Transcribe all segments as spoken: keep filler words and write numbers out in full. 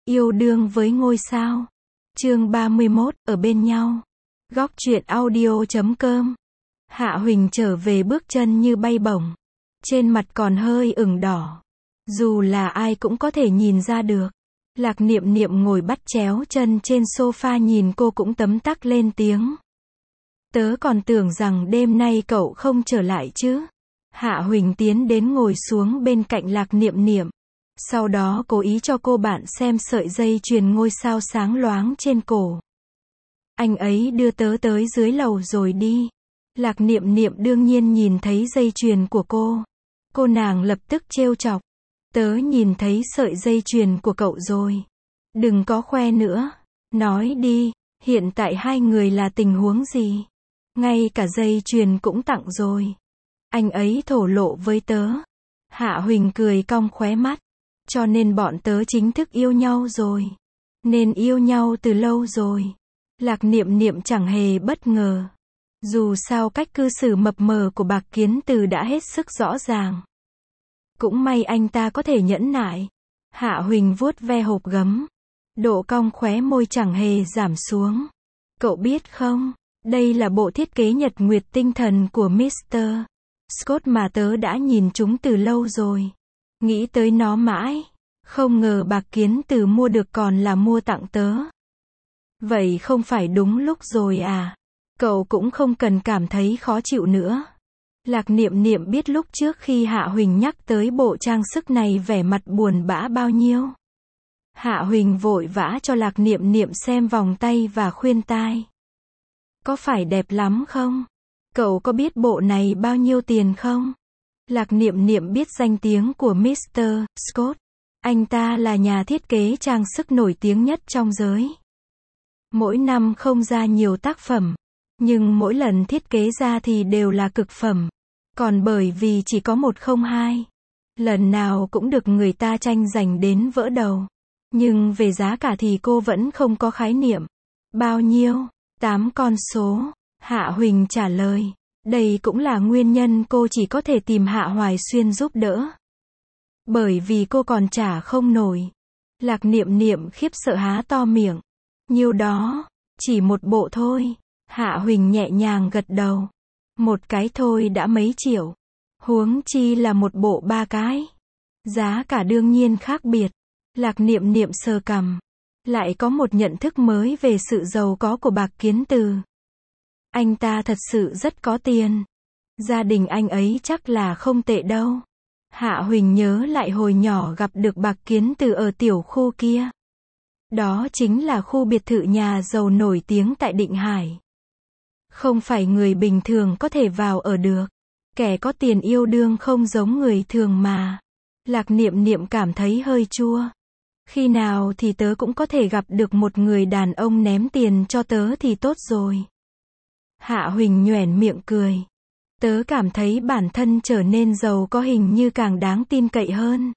Yêu đương với ngôi sao. Chương ba mươi mốt, ở bên nhau. Góc truyện audio chấm com. Hạ Huỳnh trở về bước chân như bay bổng. Trên mặt còn hơi ửng đỏ. Dù là ai cũng có thể nhìn ra được. Lạc Niệm Niệm ngồi bắt chéo chân trên sofa nhìn cô cũng tấm tắc lên tiếng. Tớ còn tưởng rằng đêm nay cậu không trở lại chứ. Hạ Huỳnh tiến đến ngồi xuống bên cạnh Lạc Niệm Niệm. Sau đó cố ý cho cô bạn xem sợi dây chuyền ngôi sao sáng loáng trên cổ. Anh ấy đưa tớ tới dưới lầu rồi đi. Lạc Niệm Niệm đương nhiên nhìn thấy dây chuyền của cô. Cô nàng lập tức trêu chọc. Tớ nhìn thấy sợi dây chuyền của cậu rồi. Đừng có khoe nữa. Nói đi, hiện tại hai người là tình huống gì? Ngay cả dây chuyền cũng tặng rồi. Anh ấy thổ lộ với tớ. Hạ Huỳnh cười cong khóe mắt. Cho nên bọn tớ chính thức yêu nhau rồi. Nên yêu nhau từ lâu rồi. Lạc Niệm Niệm chẳng hề bất ngờ. Dù sao cách cư xử mập mờ của Bạc Kiến Từ đã hết sức rõ ràng. Cũng may anh ta có thể nhẫn nại. Hạ Huỳnh vuốt ve hộp gấm. Độ cong khóe môi chẳng hề giảm xuống. Cậu biết không, đây là bộ thiết kế nhật nguyệt tinh thần của mít tơ Scott mà tớ đã nhìn chúng từ lâu rồi. Nghĩ tới nó mãi. Không ngờ Bạc Kiến Từ mua được còn là mua tặng tớ. Vậy không phải đúng lúc rồi à? Cậu cũng không cần cảm thấy khó chịu nữa. Lạc Niệm Niệm biết lúc trước khi Hạ Huỳnh nhắc tới bộ trang sức này vẻ mặt buồn bã bao nhiêu. Hạ Huỳnh vội vã cho Lạc Niệm Niệm xem vòng tay và khuyên tai. Có phải đẹp lắm không? Cậu có biết bộ này bao nhiêu tiền không? Lạc Niệm Niệm biết danh tiếng của mít tơ Scott. Anh ta là nhà thiết kế trang sức nổi tiếng nhất trong giới. Mỗi năm không ra nhiều tác phẩm. Nhưng mỗi lần thiết kế ra thì đều là cực phẩm. Còn bởi vì chỉ có một không hai. Lần nào cũng được người ta tranh giành đến vỡ đầu. Nhưng về giá cả thì cô vẫn không có khái niệm. Bao nhiêu? Tám con số. Hạ Huỳnh trả lời. Đây cũng là nguyên nhân cô chỉ có thể tìm Hạ Hoài Xuyên giúp đỡ. Bởi vì cô còn trả không nổi. Lạc Niệm Niệm khiếp sợ há to miệng. Nhiêu đó? Chỉ một bộ thôi. Hạ Huỳnh nhẹ nhàng gật đầu. Một cái thôi đã mấy triệu. Huống chi là một bộ ba cái. Giá cả đương nhiên khác biệt. Lạc Niệm Niệm sờ cằm. Lại có một nhận thức mới về sự giàu có của Bạc Kiến Từ. Anh ta thật sự rất có tiền. Gia đình anh ấy chắc là không tệ đâu. Hạ Huỳnh nhớ lại hồi nhỏ gặp được Bạc Kiến Từ ở tiểu khu kia. Đó chính là khu biệt thự nhà giàu nổi tiếng tại Định Hải. Không phải người bình thường có thể vào ở được. Kẻ có tiền yêu đương không giống người thường mà. Lạc Niệm Niệm cảm thấy hơi chua. Khi nào thì tớ cũng có thể gặp được một người đàn ông ném tiền cho tớ thì tốt rồi. Hạ Huỳnh nhoẻn miệng cười. Tớ cảm thấy bản thân trở nên giàu có hình như càng đáng tin cậy hơn.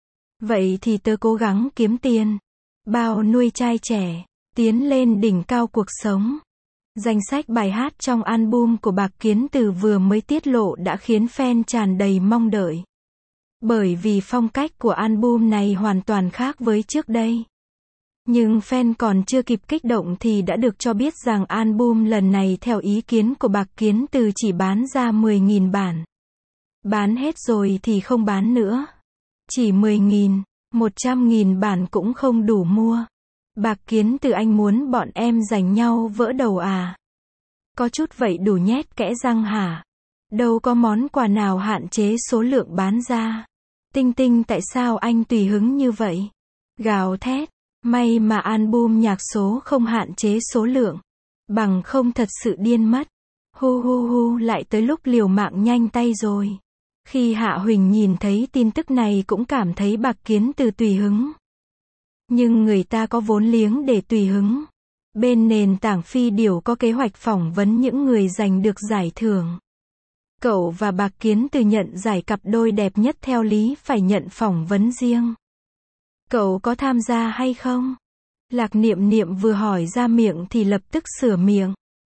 Vậy thì tớ cố gắng kiếm tiền. Bao nuôi trai trẻ. Tiến lên đỉnh cao cuộc sống. Danh sách bài hát trong album của Bạc Kiến Từ vừa mới tiết lộ đã khiến fan tràn đầy mong đợi. Bởi vì phong cách của album này hoàn toàn khác với trước đây. Nhưng fan còn chưa kịp kích động thì đã được cho biết rằng album lần này theo ý kiến của Bạc Kiến Từ chỉ bán ra mười nghìn bản. Bán hết rồi thì không bán nữa. Chỉ mười nghìn, một trăm nghìn bản cũng không đủ mua. Bạc Kiến Từ anh muốn bọn em giành nhau vỡ đầu à? Có chút vậy đủ nhét kẽ răng hả? Đâu có món quà nào hạn chế số lượng bán ra. Tinh Tinh tại sao anh tùy hứng như vậy? Gào thét. May mà album nhạc số không hạn chế số lượng. Bằng không thật sự điên mất. Hu hu hu lại tới lúc liều mạng nhanh tay rồi. Khi Hạ Huỳnh nhìn thấy tin tức này cũng cảm thấy Bạc Kiến Từ tùy hứng. Nhưng người ta có vốn liếng để tùy hứng. Bên nền tảng phi điểu có kế hoạch phỏng vấn những người giành được giải thưởng. Cậu và Bạc Kiến Từ nhận giải cặp đôi đẹp nhất theo lý phải nhận phỏng vấn riêng. Cậu có tham gia hay không? Lạc Niệm Niệm vừa hỏi ra miệng thì lập tức sửa miệng.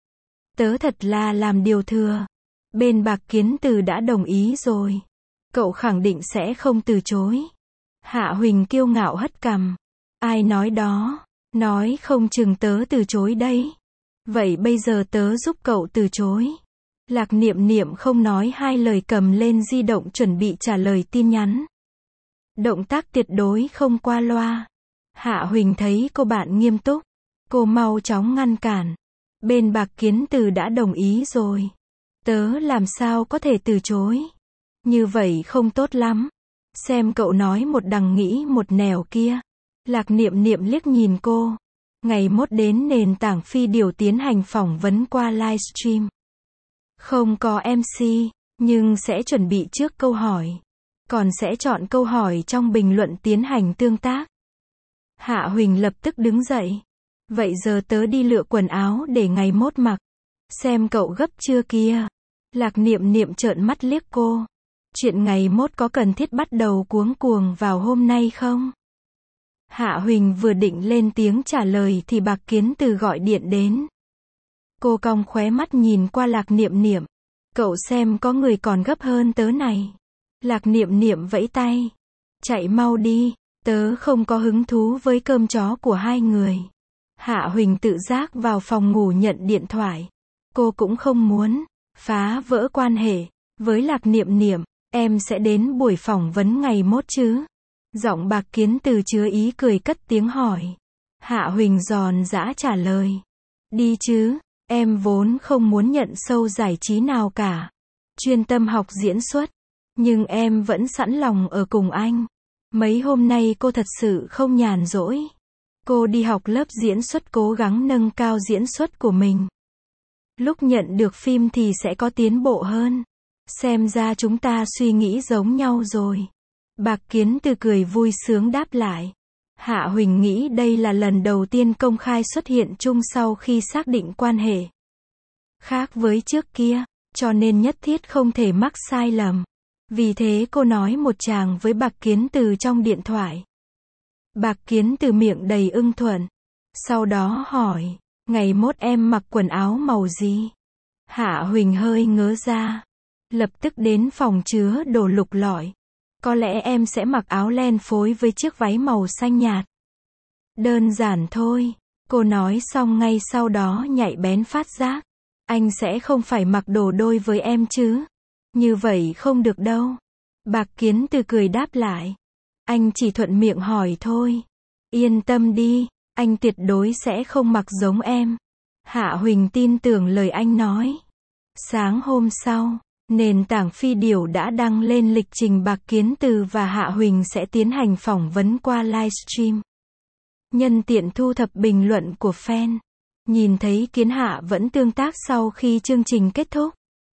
Tớ thật là làm điều thừa. Bên Bạc Kiến Từ đã đồng ý rồi. Cậu khẳng định sẽ không từ chối. Hạ Huỳnh kiêu ngạo hất cằm. Ai nói đó? Nói không chừng tớ từ chối đấy. Vậy bây giờ tớ giúp cậu từ chối. Lạc Niệm Niệm không nói hai lời cầm lên di động chuẩn bị trả lời tin nhắn. Động tác tuyệt đối không qua loa. Hạ Huỳnh thấy cô bạn nghiêm túc. Cô mau chóng ngăn cản. Bên Bạc Kiến Từ đã đồng ý rồi. Tớ làm sao có thể từ chối. Như vậy không tốt lắm. Xem cậu nói một đằng nghĩ một nẻo kia. Lạc Niệm Niệm liếc nhìn cô. Ngày mốt đến nền tảng phi điều tiến hành phỏng vấn qua livestream. Không có em xê, nhưng sẽ chuẩn bị trước câu hỏi. Còn sẽ chọn câu hỏi trong bình luận tiến hành tương tác. Hạ Huỳnh lập tức đứng dậy. Vậy giờ tớ đi lựa quần áo để ngày mốt mặc. Xem cậu gấp chưa kia. Lạc Niệm Niệm trợn mắt liếc cô. Chuyện ngày mốt có cần thiết bắt đầu cuống cuồng vào hôm nay không? Hạ Huỳnh vừa định lên tiếng trả lời thì Bạc Kiến Từ gọi điện đến. Cô cong khóe mắt nhìn qua Lạc Niệm Niệm. Cậu xem có người còn gấp hơn tớ này. Lạc Niệm Niệm vẫy tay. Chạy mau đi, tớ không có hứng thú với cơm chó của hai người. Hạ Huỳnh tự giác vào phòng ngủ nhận điện thoại. Cô cũng không muốn phá vỡ quan hệ với Lạc Niệm Niệm. Em sẽ đến buổi phỏng vấn ngày mốt chứ? Giọng Bạc Kiến Từ chứa ý cười cất tiếng hỏi. Hạ Huỳnh giòn giã trả lời. Đi chứ, em vốn không muốn nhận show giải trí nào cả. Chuyên tâm học diễn xuất. Nhưng em vẫn sẵn lòng ở cùng anh. Mấy hôm nay cô thật sự không nhàn rỗi. Cô đi học lớp diễn xuất cố gắng nâng cao diễn xuất của mình. Lúc nhận được phim thì sẽ có tiến bộ hơn. Xem ra chúng ta suy nghĩ giống nhau rồi. Bạc Kiến Từ cười vui sướng đáp lại. Hạ Huỳnh nghĩ đây là lần đầu tiên công khai xuất hiện chung sau khi xác định quan hệ. Khác với trước kia, cho nên nhất thiết không thể mắc sai lầm. Vì thế cô nói một tràng với Bạc Kiến Từ trong điện thoại. Bạc Kiến Từ miệng đầy ưng thuận. Sau đó hỏi, ngày mốt em mặc quần áo màu gì? Hạ Huỳnh hơi ngớ ra. Lập tức đến phòng chứa đồ lục lọi. Có lẽ em sẽ mặc áo len phối với chiếc váy màu xanh nhạt. Đơn giản thôi. Cô nói xong ngay sau đó nhạy bén phát giác. Anh sẽ không phải mặc đồ đôi với em chứ? Như vậy không được đâu. Bạc Kiến Từ cười đáp lại. Anh chỉ thuận miệng hỏi thôi. Yên tâm đi, anh tuyệt đối sẽ không mặc giống em. Hạ Huỳnh tin tưởng lời anh nói. Sáng hôm sau, nền tảng phi điều đã đăng lên lịch trình Bạc Kiến Từ và Hạ Huỳnh sẽ tiến hành phỏng vấn qua livestream. Nhân tiện thu thập bình luận của fan. Nhìn thấy Kiến Hạ vẫn tương tác sau khi chương trình kết thúc.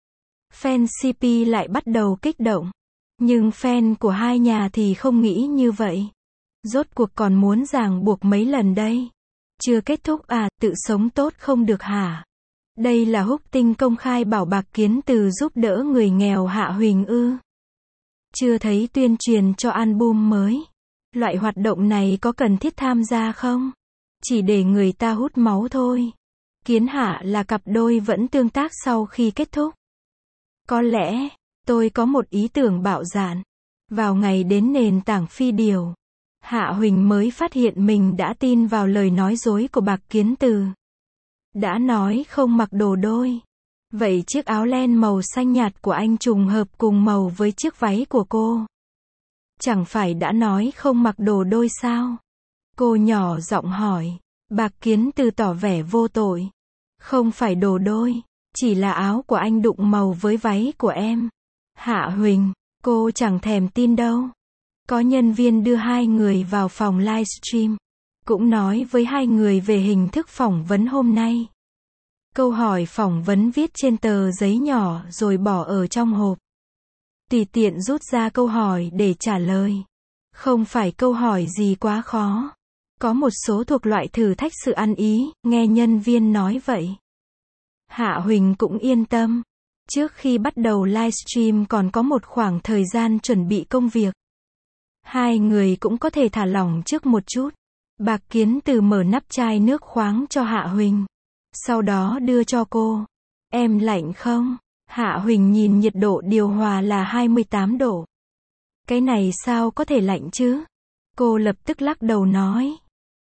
Fan xê pê lại bắt đầu kích động. Nhưng fan của hai nhà thì không nghĩ như vậy. Rốt cuộc còn muốn ràng buộc mấy lần đây. Chưa kết thúc à, tự sống tốt không được hả? Đây là húc tinh công khai bảo Bạc Kiến Từ giúp đỡ người nghèo Hạ Huỳnh ư? Chưa thấy tuyên truyền cho album mới. Loại hoạt động này có cần thiết tham gia không? Chỉ để người ta hút máu thôi. Kiến Hạ là cặp đôi vẫn tương tác sau khi kết thúc. Có lẽ, tôi có một ý tưởng bạo dạn. Vào ngày đến nền tảng phi điều, Hạ Huỳnh mới phát hiện mình đã tin vào lời nói dối của Bạc Kiến Từ. Đã nói không mặc đồ đôi. Vậy chiếc áo len màu xanh nhạt của anh trùng hợp cùng màu với chiếc váy của cô. Chẳng phải đã nói không mặc đồ đôi sao? Cô nhỏ giọng hỏi. Bạc Kiến Từ tỏ vẻ vô tội. Không phải đồ đôi, chỉ là áo của anh đụng màu với váy của em. Hạ Huỳnh, cô chẳng thèm tin đâu. Có nhân viên đưa hai người vào phòng livestream. Cũng nói với hai người về hình thức phỏng vấn hôm nay. Câu hỏi phỏng vấn viết trên tờ giấy nhỏ rồi bỏ ở trong hộp. Tùy tiện rút ra câu hỏi để trả lời. Không phải câu hỏi gì quá khó. Có một số thuộc loại thử thách sự ăn ý, nghe nhân viên nói vậy. Hạ Huỳnh cũng yên tâm. Trước khi bắt đầu livestream còn có một khoảng thời gian chuẩn bị công việc. Hai người cũng có thể thả lỏng trước một chút. Bạc Kiến Từ mở nắp chai nước khoáng cho Hạ Huỳnh. Sau đó đưa cho cô. Em lạnh không? Hạ Huỳnh nhìn nhiệt độ điều hòa là hai mươi tám độ. Cái này sao có thể lạnh chứ? Cô lập tức lắc đầu nói.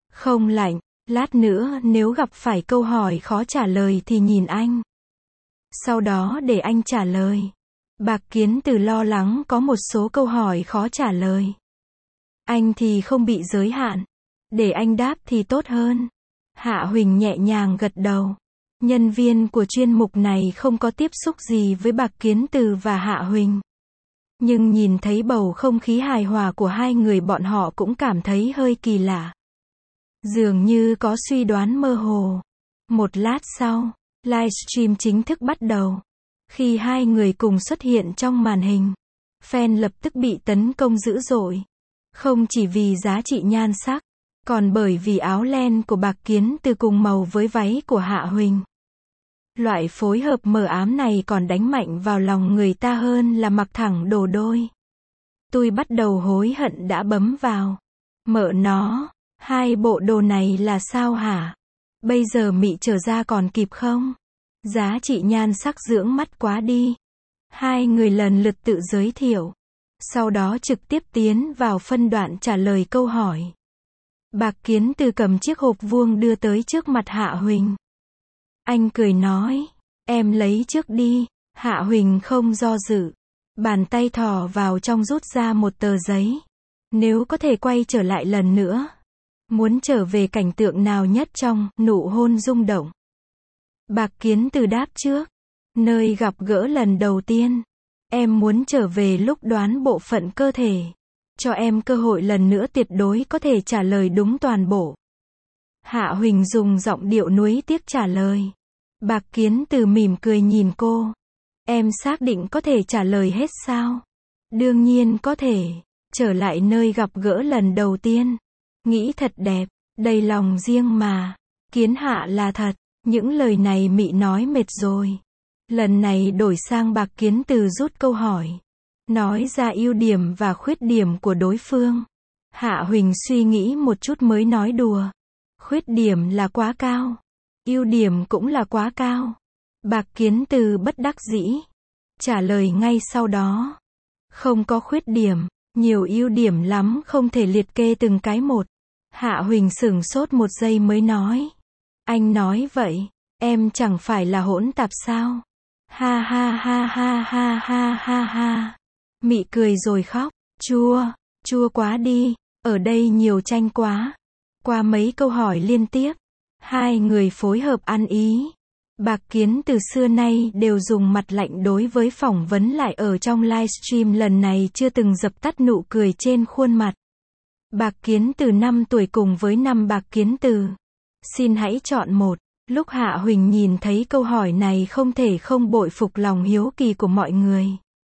Không lạnh, lát nữa nếu gặp phải câu hỏi khó trả lời thì nhìn anh. Sau đó để anh trả lời. Bạc Kiến Từ lo lắng có một số câu hỏi khó trả lời. Anh thì không bị giới hạn. Để anh đáp thì tốt hơn. Hạ Huỳnh nhẹ nhàng gật đầu. Nhân viên của chuyên mục này không có tiếp xúc gì với Bạc Kiến Từ và Hạ Huỳnh. Nhưng nhìn thấy bầu không khí hài hòa của hai người, bọn họ cũng cảm thấy hơi kỳ lạ. Dường như có suy đoán mơ hồ. Một lát sau, livestream chính thức bắt đầu. Khi hai người cùng xuất hiện trong màn hình, fan lập tức bị tấn công dữ dội. Không chỉ vì giá trị nhan sắc, còn bởi vì áo len của Bạc Kiến Từ cùng màu với váy của Hạ Huỳnh. Loại phối hợp mờ ám này còn đánh mạnh vào lòng người ta hơn là mặc thẳng đồ đôi. Tôi bắt đầu hối hận đã bấm vào. Mợ nó, hai bộ đồ này là sao hả? Bây giờ mị trở ra còn kịp không? Giá trị nhan sắc dưỡng mắt quá đi. Hai người lần lượt tự giới thiệu. Sau đó trực tiếp tiến vào phân đoạn trả lời câu hỏi. Bạc Kiến Từ cầm chiếc hộp vuông đưa tới trước mặt Hạ Huỳnh. Anh cười nói, em lấy trước đi. Hạ Huỳnh không do dự. Bàn tay thò vào trong rút ra một tờ giấy. Nếu có thể quay trở lại lần nữa. Muốn trở về cảnh tượng nào nhất trong nụ hôn rung động? Bạc Kiến Từ đáp trước. Nơi gặp gỡ lần đầu tiên. Em muốn trở về lúc đoán bộ phận cơ thể. Cho em cơ hội lần nữa tuyệt đối có thể trả lời đúng toàn bộ. Hạ Huỳnh dùng giọng điệu nuối tiếc trả lời. Bạc Kiến Từ mỉm cười nhìn cô. Em xác định có thể trả lời hết sao? Đương nhiên có thể. Trở lại nơi gặp gỡ lần đầu tiên. Nghĩ thật đẹp. Đầy lòng riêng mà. Kiến Hạ là thật. Những lời này mị nói mệt rồi. Lần này đổi sang Bạc Kiến Từ rút câu hỏi. Nói ra ưu điểm và khuyết điểm của đối phương. Hạ Huỳnh suy nghĩ một chút mới nói đùa. Khuyết điểm là quá cao. Ưu điểm cũng là quá cao. Bạc Kiến Từ bất đắc dĩ. Trả lời ngay sau đó. Không có khuyết điểm. Nhiều ưu điểm lắm, không thể liệt kê từng cái một. Hạ Huỳnh sửng sốt một giây mới nói. Anh nói vậy, em chẳng phải là hỗn tạp sao? Ha ha ha ha ha ha ha ha. Mị cười rồi khóc. Chua, chua quá đi. Ở đây nhiều tranh quá. Qua mấy câu hỏi liên tiếp, hai người phối hợp ăn ý. Bạc Kiến Từ xưa nay đều dùng mặt lạnh đối với phỏng vấn, lại ở trong livestream lần này chưa từng dập tắt nụ cười trên khuôn mặt. Bạc Kiến Từ năm tuổi cùng với năm Bạc Kiến Từ. Xin hãy chọn một. Lúc Hạ Huỳnh nhìn thấy câu hỏi này không thể không bội phục lòng hiếu kỳ của mọi người.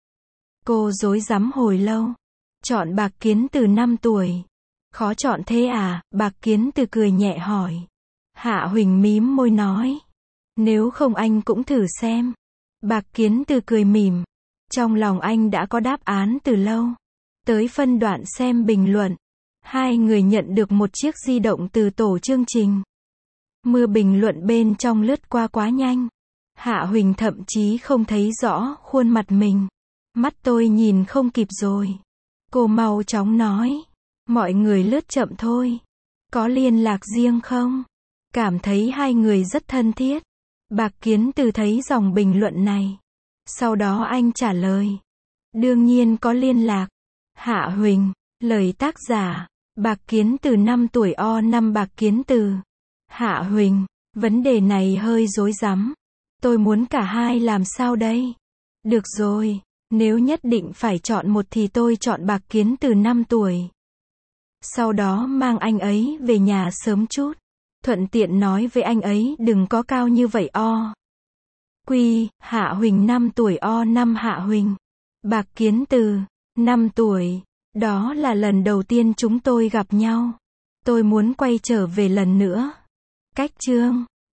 Cô rối rắm hồi lâu. Chọn Bạc Kiến Từ năm tuổi. Khó chọn thế à? Bạc Kiến Từ cười nhẹ hỏi. Hạ Huỳnh mím môi nói. Nếu không anh cũng thử xem. Bạc Kiến Từ cười mỉm. Trong lòng anh đã có đáp án từ lâu. Tới phân đoạn xem bình luận. Hai người nhận được một chiếc di động từ tổ chương trình. Mưa bình luận bên trong lướt qua quá nhanh. Hạ Huỳnh thậm chí không thấy rõ khuôn mặt mình. Mắt tôi nhìn không kịp rồi. Cô mau chóng nói. Mọi người lướt chậm thôi. Có liên lạc riêng không? Cảm thấy hai người rất thân thiết. Bạc Kiến Từ thấy dòng bình luận này. Sau đó anh trả lời. Đương nhiên có liên lạc. Hạ Huỳnh. Lời tác giả. Bạc Kiến Từ năm tuổi o năm Bạc Kiến Từ. Hạ Huỳnh. Vấn đề này hơi rối rắm. Tôi muốn cả hai làm sao đây? Được rồi. Nếu nhất định phải chọn một thì tôi chọn Bạc Kiến Từ năm tuổi. Sau đó mang anh ấy về nhà sớm chút. Thuận tiện nói với anh ấy đừng có cao như vậy o. Quy, Hạ Huỳnh năm tuổi o năm Hạ Huỳnh. Bạc Kiến Từ, năm tuổi. Đó là lần đầu tiên chúng tôi gặp nhau. Tôi muốn quay trở về lần nữa. Cách chương.